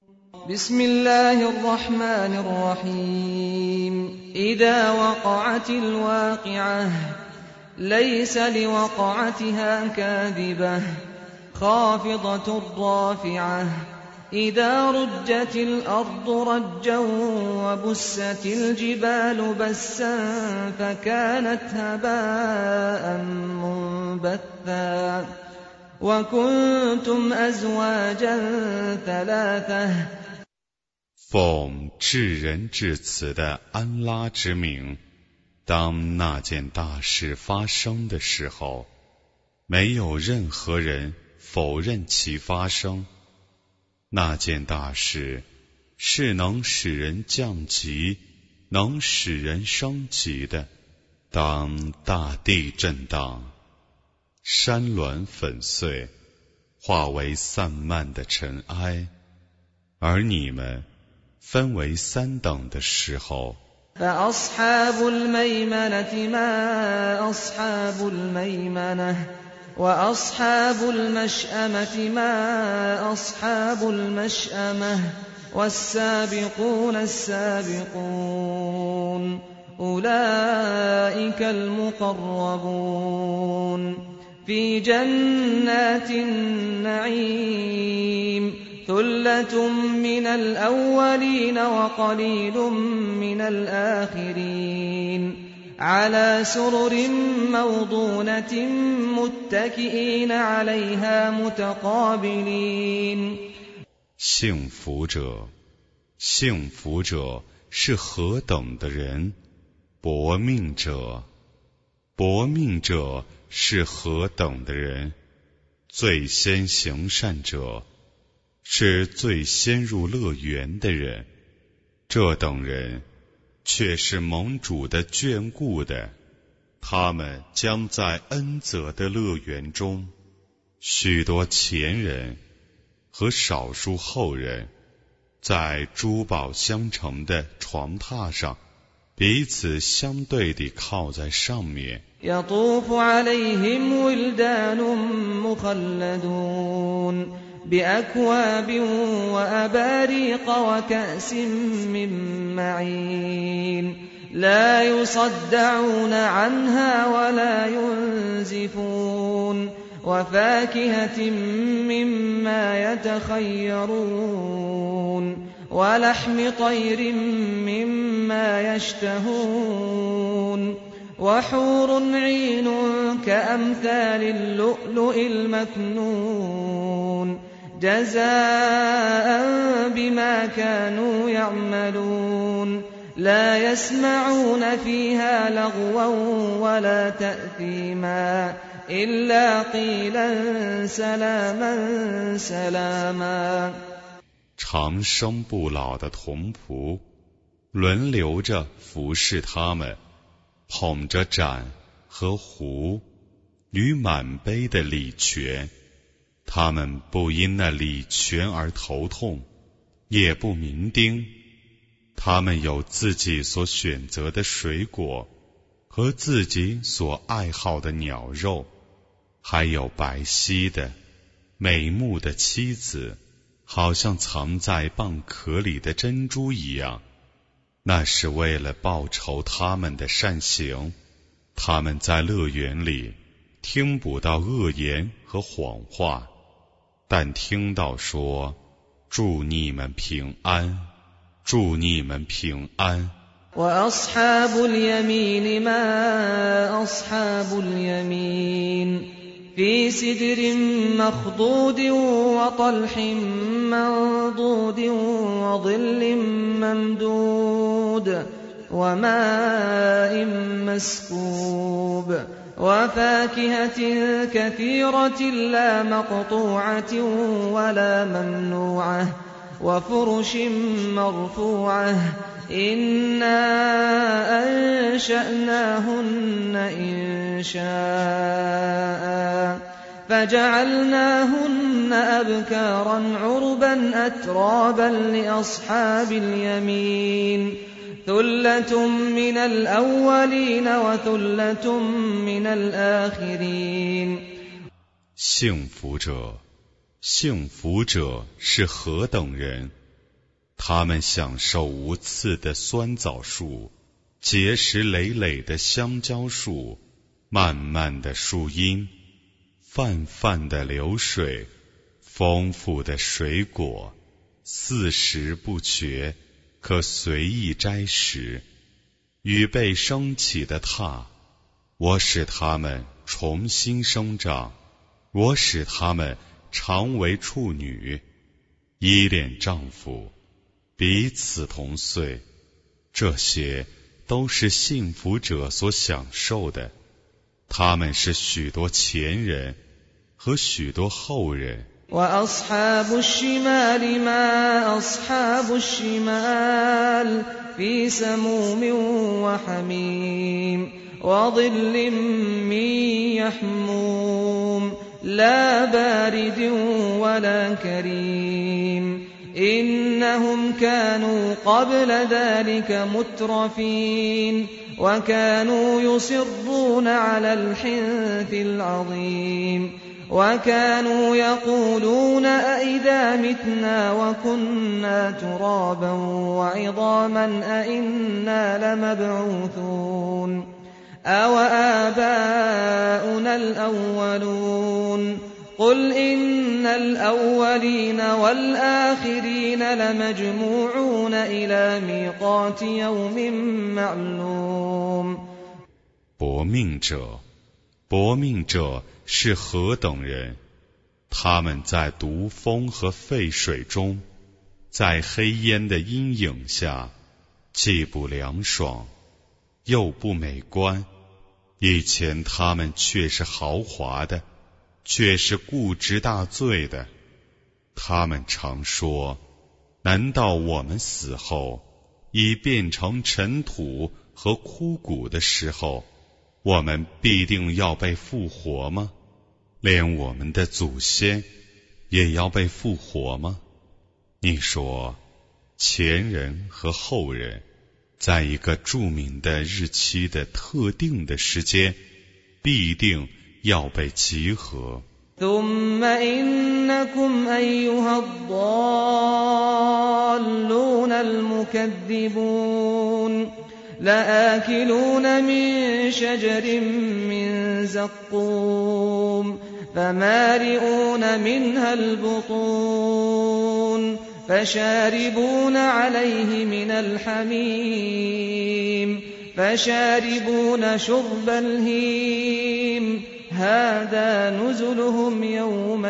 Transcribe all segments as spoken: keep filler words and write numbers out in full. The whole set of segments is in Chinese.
بسم الله الرحمن الرحيم إذا وقعت الواقعة ليس لوقعتها كاذبة خافضة رافعة إذا رجت الأرض رجا وبست الجبال بسا فكانت هباء منبثا وكنتم أزواجا ثلاثة 奉至仁至慈的安拉之名，当那件大事发生的时候，没有任何人否认其发生。那件大事是能使人降级，能使人升级的。当大地震荡，山峦粉碎，化为散漫的尘埃，而你们分为三等的时候， فأصحاب الميمنة ما أصحاب الميمنة وأصحاب المشأمة ما أصحاب المشأمة والسابقون السابقون أولئك المقربون في جنات النعيم ثلة من الأولين وقليل من الآخرين على سرر موضونة متكئين عليها متقابلين 幸福者，幸福者是何等的人？薄命者，薄命者是何等的人？最先行善者是最先入乐园的人，这等人却是盟主的眷顾的，他们将在恩泽的乐园中，许多前人和少数后人在珠宝相承的床榻上彼此相对地靠在上面。 يطوف عليهم ولدان مخلدون بأكواب وأباريق وكأس من معين لا يصدعون عنها ولا ينزفون وفاكهة مما يتخيرون ولحم طير مما يشتهون وحور عين كأمثال اللؤلؤ المكنون جزاء بما كانوا يعملون لا يسمعون فيها لغوا ولا تأثيما إلا قيلا سلاما سلاما 长生不老的童仆轮流着服侍他们，捧着盏和壶与满杯的礼泉，他们不因那礼泉而头痛，也不酩酊。他们有自己所选择的水果和自己所爱好的鸟肉，还有白皙的美目的妻子，好像藏在蚌壳里的珍珠一样，那是为了报酬他们的善行。他们在乐园里听不到恶言和谎话，但听到说祝你们平安，祝你们平安。 وأصحاب اليمين ما أصحاب اليمين في سدر مخضود وطلح منضود وظل ممدود وماء مسكوب وفاكهة كثيرة لا مقطوعة ولا ممنوعة وفرش مرفوعة إنا أنشأناهن إنشاء فجعلناهن أبكارا عربا أترابا لأصحاب اليمين ثلة من الأولين وثلة من الآخرين 幸福者，幸福者是何等人？ 他们享受无刺的酸枣树，结实累累的香蕉树，漫漫的树荫，泛泛的流水，丰富的水果，四时不绝，可随意摘食。预备升起的榻，我使它们重新生长，我使它们常为处女，依恋丈夫，彼此同岁，这些都是幸福者所享受的。他们是许多前人和许多后人。 وأصحاب الشمال ما أصحاب الشمال في سموم وحميم وظل من يحموم لا بارد ولا كريم إنهم كانوا قبل ذلك مترفين وكانوا يصرون على الحنث العظيم وكانوا يقولون أئذا متنا وكنا ترابا وعظاما أئنا لمبعوثون أوآباؤنا الأولون قل إن الأولين والآخرين لمجموعون إلى ميقات يوم معلوم 薄命者，薄命者是何等人？他们在毒风和沸水中，在黑烟的阴影下，既不凉爽，又不美观。以前他们却是豪华的，却是固执大罪的。他们常说：难道我们死后，已变成尘土和枯骨的时候，我们必定要被复活吗？连我们的祖先也要被复活吗？你说，前人和后人在一个著名的日期的特定的时间，必定要被集合。 ثم إنكم أيها الضالون المكذبون لآكلون من شجر من زقوم فمالئون منها البطون فشاربون عليه من الحميم فشاربون شرب الهيم هذا نزلهم يوم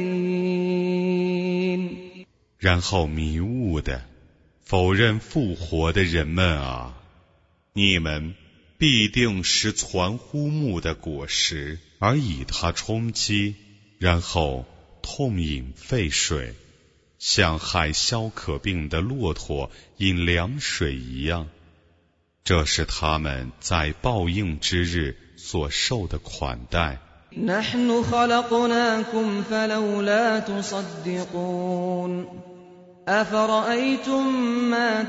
الدين 然后迷雾的否认复活的人们啊，你们必定是传乎木的果实，而以它充饥，然后痛饮沸水，像害消渴病的骆驼饮凉水一样。这是他们在报应之日所受的款待。 نحن خلقناكم فلولا تصدقون أفرأيتم ما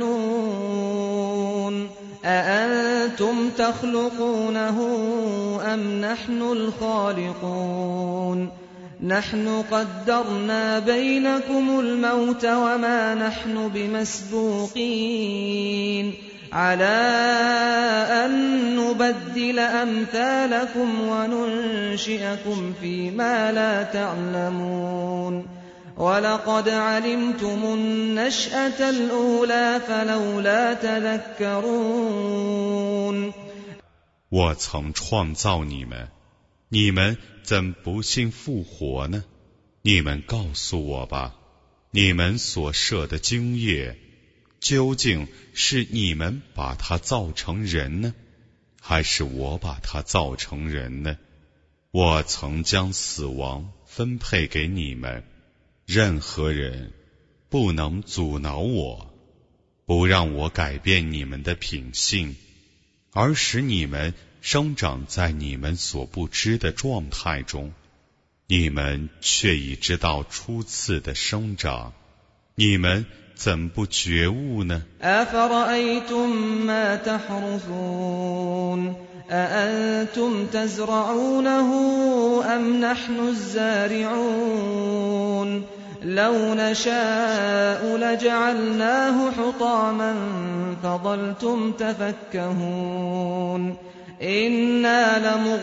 تمنون أأنتم تخلقونه أم نحن الخالقون نحن قدرنا بينكم الموت وما نحن بمسبوقين على أن نبدل أمثالكم وننشئكم فيما لا تعلمون ولقد علمتم النشأة الأولى فلولا تذكرون 我曾创造你们，你们怎不信复活呢？你们告诉我吧，你们所设的精业究竟是你们把它造成人呢，还是我把它造成人呢？我曾将死亡分配给你们，任何人不能阻挠我，不让我改变你们的品性，而使你们生长在你们所不知的状态中。你们却已知道初次的生长，你们怎不觉悟呢？ أفرأيتم ما تحرثون أأنتم تزرعونه أم نحن الزارعون لو نشاء لجعلناه حطاما فظلتم تفكهون إنا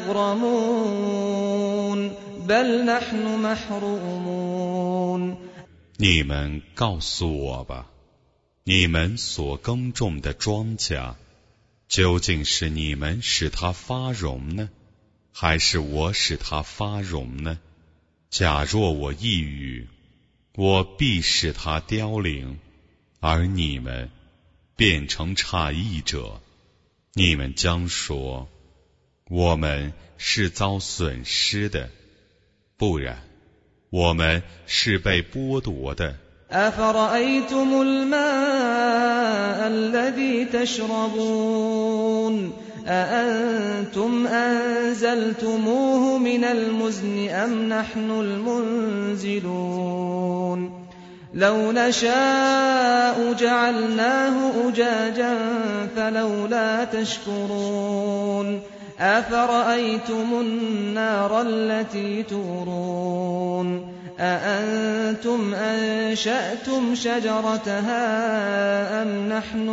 لمغرمون بل نحن محرومون。 你们告诉我吧，你们所耕种的庄稼，究竟是你们使它发荣呢，还是我使它发荣呢？假若我一语，我必使它凋零，而你们变成诧异者。你们将说，我们是遭损失的，不然我们是被剥夺的。 أفرأيتم الماء الذي تشربون أأنتم أنزلتموه من المزن أم نحن المنزلون لو نشاء جعلناه أجاجا فلولا تشكرون أفرأيتم النار التي تورون أأنتم أنشأتم شجرتها أم نحن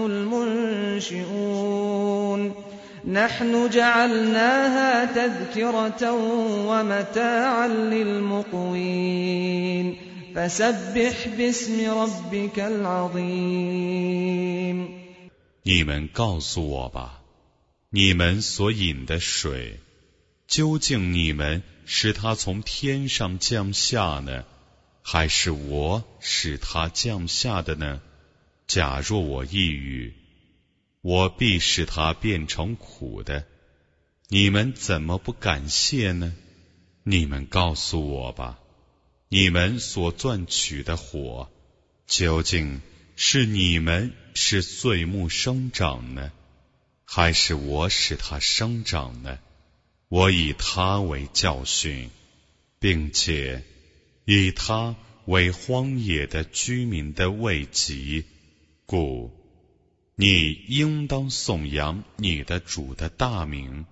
المنشئون نحن جعلناها تذكرة ومتاعا للمقوين فسبح باسم ربك العظيم。 你们告诉我吧，你们所饮的水，究竟你们是它从天上降下呢，还是我使它降下的呢？假若我一语，我必使它变成苦的。你们怎么不感谢呢？你们告诉我吧，你们所钻取的火，究竟是你们使碎木生长呢，还是我使它生长呢？我以它为教训，并且以它为荒野的居民的慰藉，故你应当颂扬你的主的大名。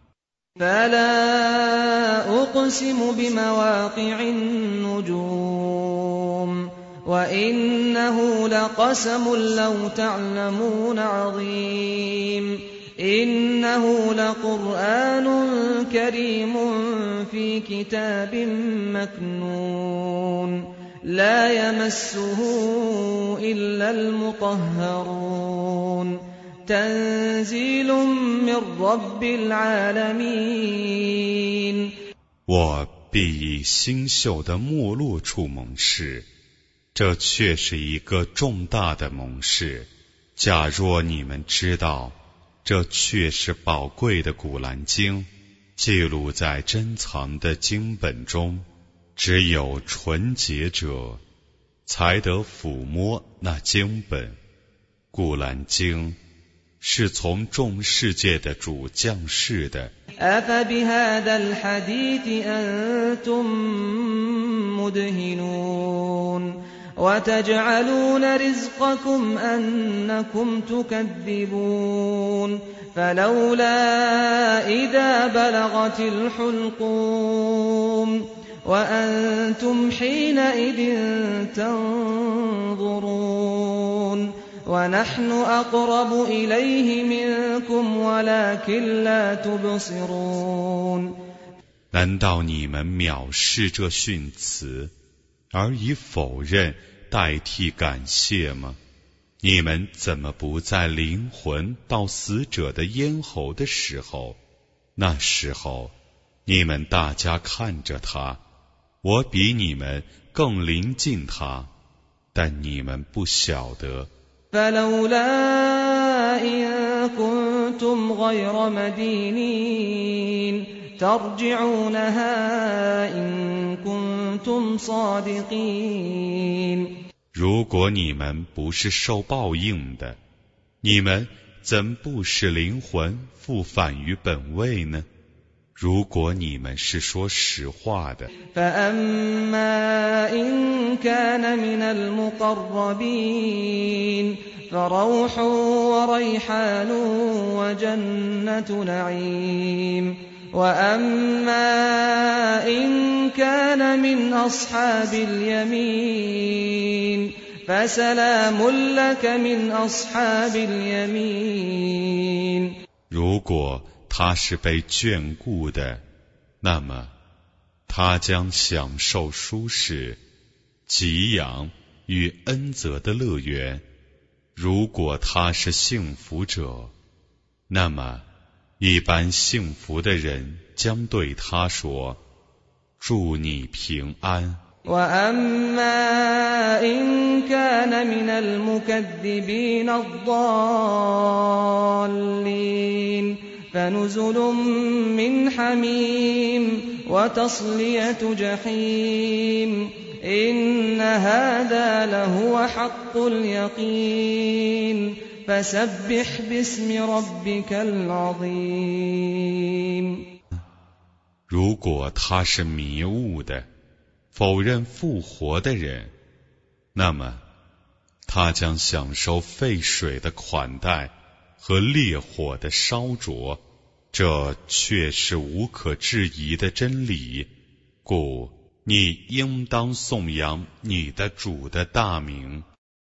فلا أقسم بمواقع النجوم وإنه لقسم لو تعلمون عظيم إنه لقرآن كريم في كتاب مكنون لا يمسه إلا المطهرون تنزيل من رب العالمين。 我必以星宿的没落处蒙示，这却是一个重大的蒙示。假若你们知道，这却是宝贵的古兰经，记录在珍藏的经本中，只有纯洁者才得抚摸那经本。古兰经是从众世界的主降世的。 أفبهذا الحديث أنتم مدهنون وتجعلون رزقكم أنكم تكذبون فلولا إذا بلغت الحلقوم وأنتم حينئذ تنظرون ونحن أقرب إليه منكم ولكن لا تبصرون。 难道你们藐视这训词，而以否认代替感谢吗？你们怎么不在灵魂到死者的咽喉的时候，那时候你们大家看着他，我比你们更临近他，但你们不晓得。 فلولا إن كنتم غير مدينين ترجعونها إن كنتم صادقين。 如果你们不是受报应的，你们怎不使灵魂复返于本位呢？如果你们是说实话的。 فأما إن كان من المقربين فروح وريحان وجنة نعيم وأما إن كان من أصحاب اليمين فسلام لك من أصحاب اليمين。 如果他是被眷顾的，那么他将享受舒适、给养与恩泽的乐园。如果他是幸福者，那么一般幸福的人将对他说：祝你平安。 وأما إن كان من المكذبين الضالين فنزل من حميم وتصلية جحيم إن هذا لهو حق اليقين فسبح باسم ربك العظيم。 如果他是迷雾的否认复活的人，那么他将享受沸水的款待和烈火的烧灼，这却是无可置疑的真理。故你应当颂扬你的主的大名。